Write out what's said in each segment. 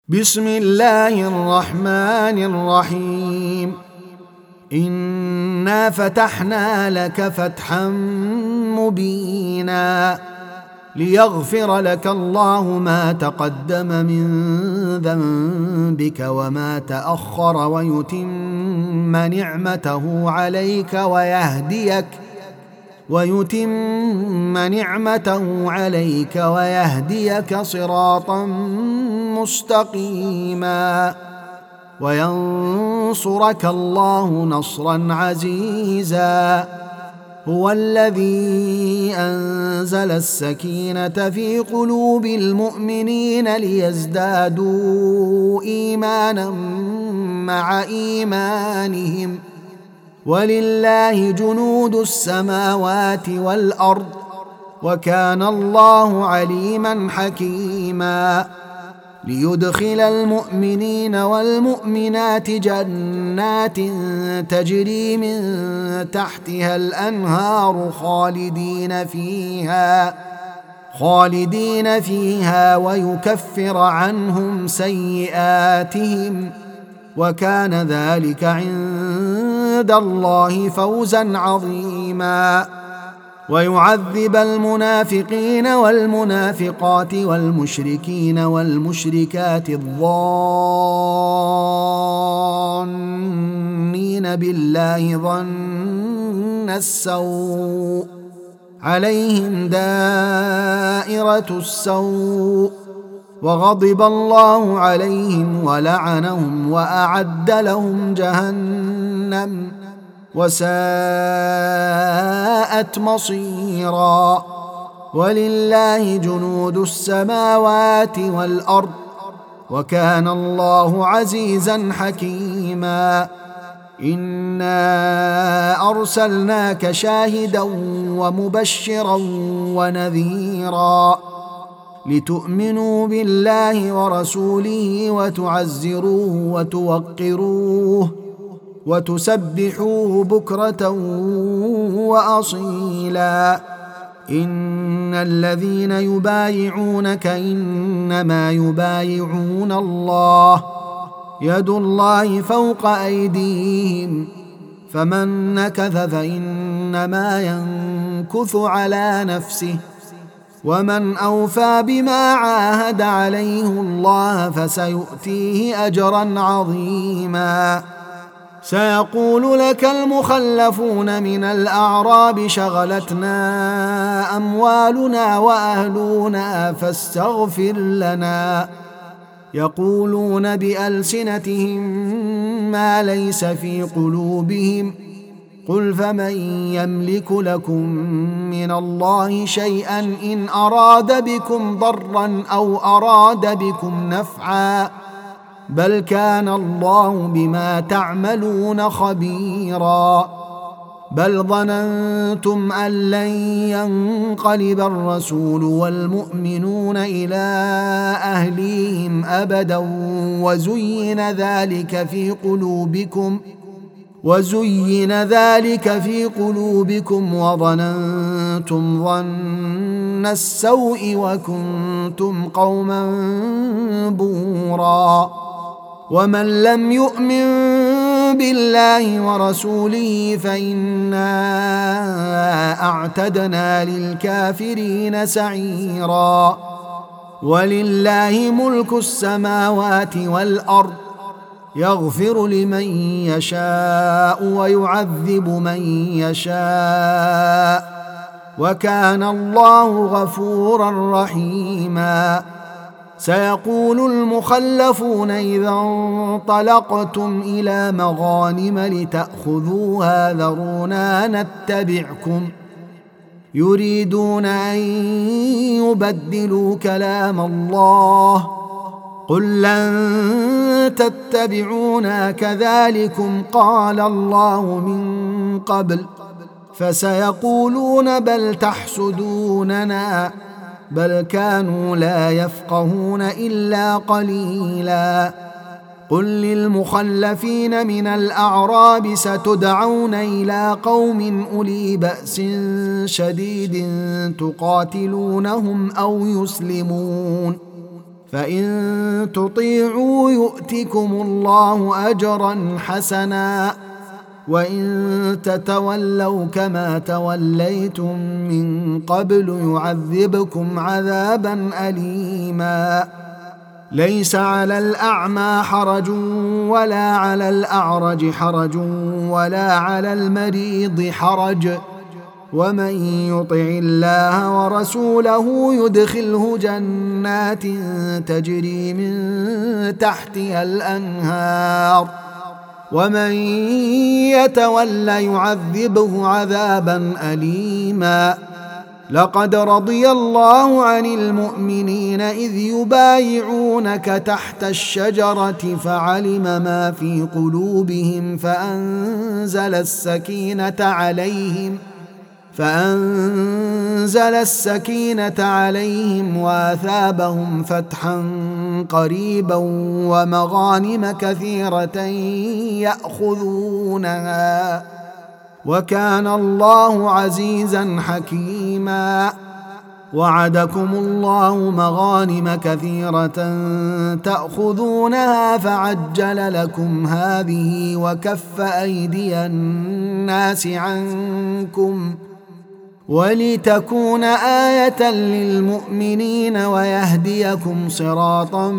بسم الله الرحمن الرحيم. إنا فتحنا لك فتحا مبينا ليغفر لك الله ما تقدم من ذنبك وما تأخر ويتم نعمته عليك ويهديك صراطا مستقيما وينصرك الله نصرا عزيزا. هو الذي أنزل السكينة في قلوب المؤمنين ليزدادوا إيمانا مع إيمانهم ولله جنود السماوات والأرض وكان الله عليما حكيما. ليدخل المؤمنين والمؤمنات جنات تجري من تحتها الأنهار خالدين فيها ويكفر عنهم سيئاتهم وكان ذلك عند الله فوزا عظيما. ويعذب المنافقين والمنافقات والمشركين والمشركات الظانين بالله ظن السوء عليهم دائرة السوء وغضب الله عليهم ولعنهم وأعد لهم جهنم وساءت مصيرا. ولله جنود السماوات والأرض وكان الله عزيزا حكيما. إنا أرسلناك شاهدا ومبشرا ونذيرا لتؤمنوا بالله ورسوله وتعزروه وتوقروه وتسبحوه بكرة وأصيلا. إن الذين يبايعونك إنما يبايعون الله يد الله فوق أيديهم فمن نكث فإنما ينكث على نفسه ومن أوفى بما عاهد عليه الله فسيؤتيه أجرا عظيما. سيقول لك المخلفون من الأعراب شغلتنا أموالنا وأهلنا فاستغفر لنا. يقولون بألسنتهم ما ليس في قلوبهم قل فمن يملك لكم من الله شيئا إن أراد بكم ضرا أو أراد بكم نفعا بل كان الله بما تعملون خبيرا. بل ظننتم أن لن ينقلب الرسول والمؤمنون إلى أهليهم أبدا وزين ذلك في قلوبكم وظننتم ظن السوء وكنتم قوما بورا. ومن لم يؤمن بالله ورسوله فإنا أعتدنا للكافرين سعيرا. ولله ملك السماوات والأرض يغفر لمن يشاء ويعذب من يشاء وكان الله غفورا رحيما. سيقول المخلفون إذا انطلقتم إلى مغانم لتأخذوها ذرونا نتبعكم يريدون أن يبدلوا كلام الله قل لن تتبعونا كذلكم قال الله من قبل فسيقولون بل تحسدوننا بل كانوا لا يفقهون إلا قليلا. قل للمخلفين من الأعراب ستدعون إلى قوم أولي بأس شديد تقاتلونهم أو يسلمون فإن تطيعوا يؤتكم الله أجرا حسنا وإن تتولوا كما توليتم من قبل يعذبكم عذابا أليما ليس على الأعمى حرج ولا على الأعرج حرج ولا على المريض حرج ومن يطع الله ورسوله يدخله جنات تجري من تحتها الأنهار ومن يتول يعذبه عذابا أليما لقد رضي الله عن المؤمنين إذ يبايعونك تحت الشجرة فعلم ما في قلوبهم فأنزل السكينة عليهم وأثابهم فتحا قريبا ومغانم كثيرة يأخذونها وكان الله عزيزا حكيما وعدكم الله مغانم كثيرة تأخذونها فعجل لكم هذه وكف أيدي الناس عنكم ولتكون آية للمؤمنين ويهديكم صراطا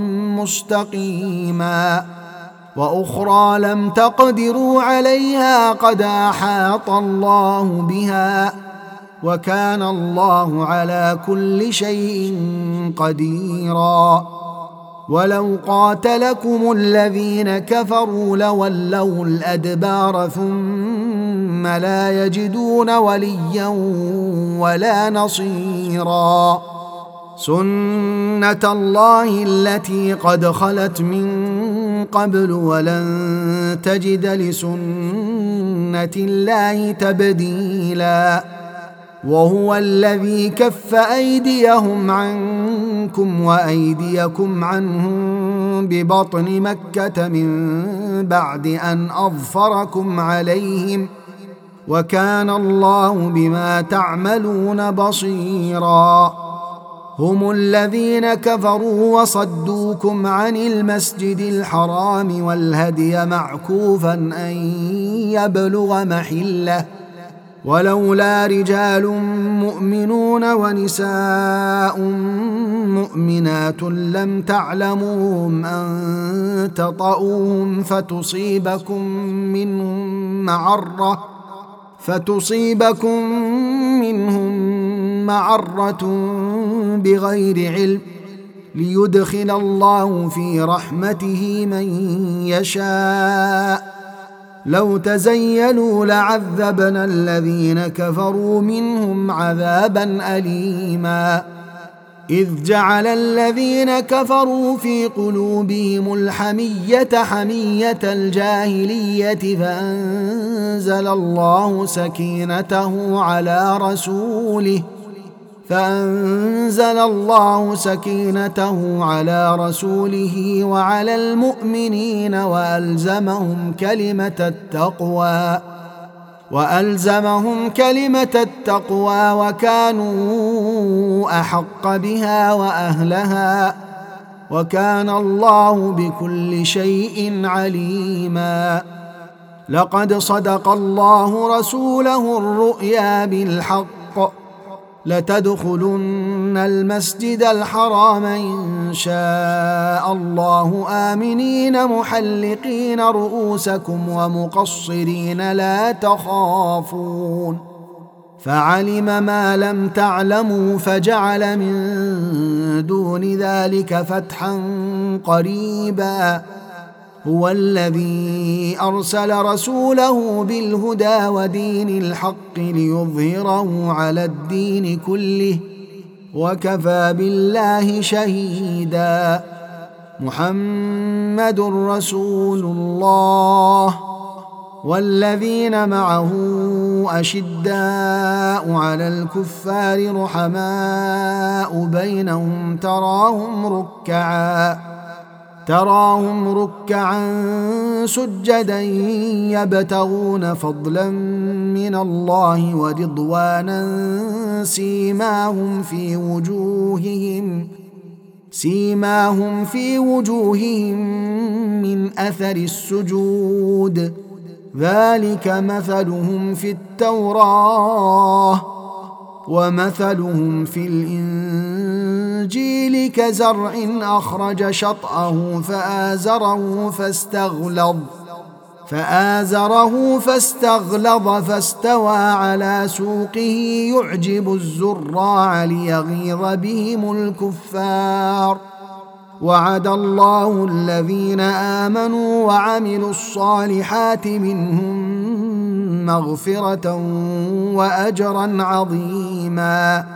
مستقيما وأخرى لم تقدروا عليها قد أحاط الله بها وكان الله على كل شيء قديرا ولو قاتلكم الذين كفروا لولوا الأدبار ثم لا يجدون وليا ولا نصيرا سنة الله التي قد خلت من قبل ولن تجد لسنة الله تبديلا وهو الذي كف أيديهم عنكم وأيديكم عنهم ببطن مكة من بعد أن أظفركم عليهم وكان الله بما تعملون بصيرا هم الذين كفروا وصدوكم عن المسجد الحرام والهدي معكوفا أن يبلغ محله ولولا رجال مؤمنون ونساء مؤمنات لم تعلموهم أن تطؤوهم فتصيبكم منهم معرة بغير علم ليدخل الله في رحمته من يشاء لو تزيلوا لعذبنا الذين كفروا منهم عذابا أليما إذ جعل الذين كفروا في قلوبهم الحمية حمية الجاهلية فأنزل الله سكينته على رسوله وعلى المؤمنين وألزمهم كلمة التقوى وكانوا أحق بها وأهلها وكان الله بكل شيء عليما لقد صدق الله رسوله الرؤيا بالحق لتدخلن المسجد الحرام إن شاء الله آمنين محلقين رؤوسكم ومقصرين لا تخافون فعلم ما لم تعلموا فجعل من دون ذلك فتحا قريبا هو الذي أرسل رسوله بالهدى ودين الحق ليظهره على الدين كله وكفى بالله شهيدا محمد رسول الله والذين معه أشداء على الكفار رحماء بينهم تراهم ركعا سجدا يبتغون فضلا من الله سيماهم في وجوههم من أثر السجود ذلك مثلهم في التوراة ومثلهم في الإنجيل كزرع أخرج شطأه فآزره فاستغلظ فاستوى على سوقه يعجب الزراع ليغيظ بهم الكفار وعد الله الذين آمنوا وعملوا الصالحات منهم مغفرة وأجرا عظيما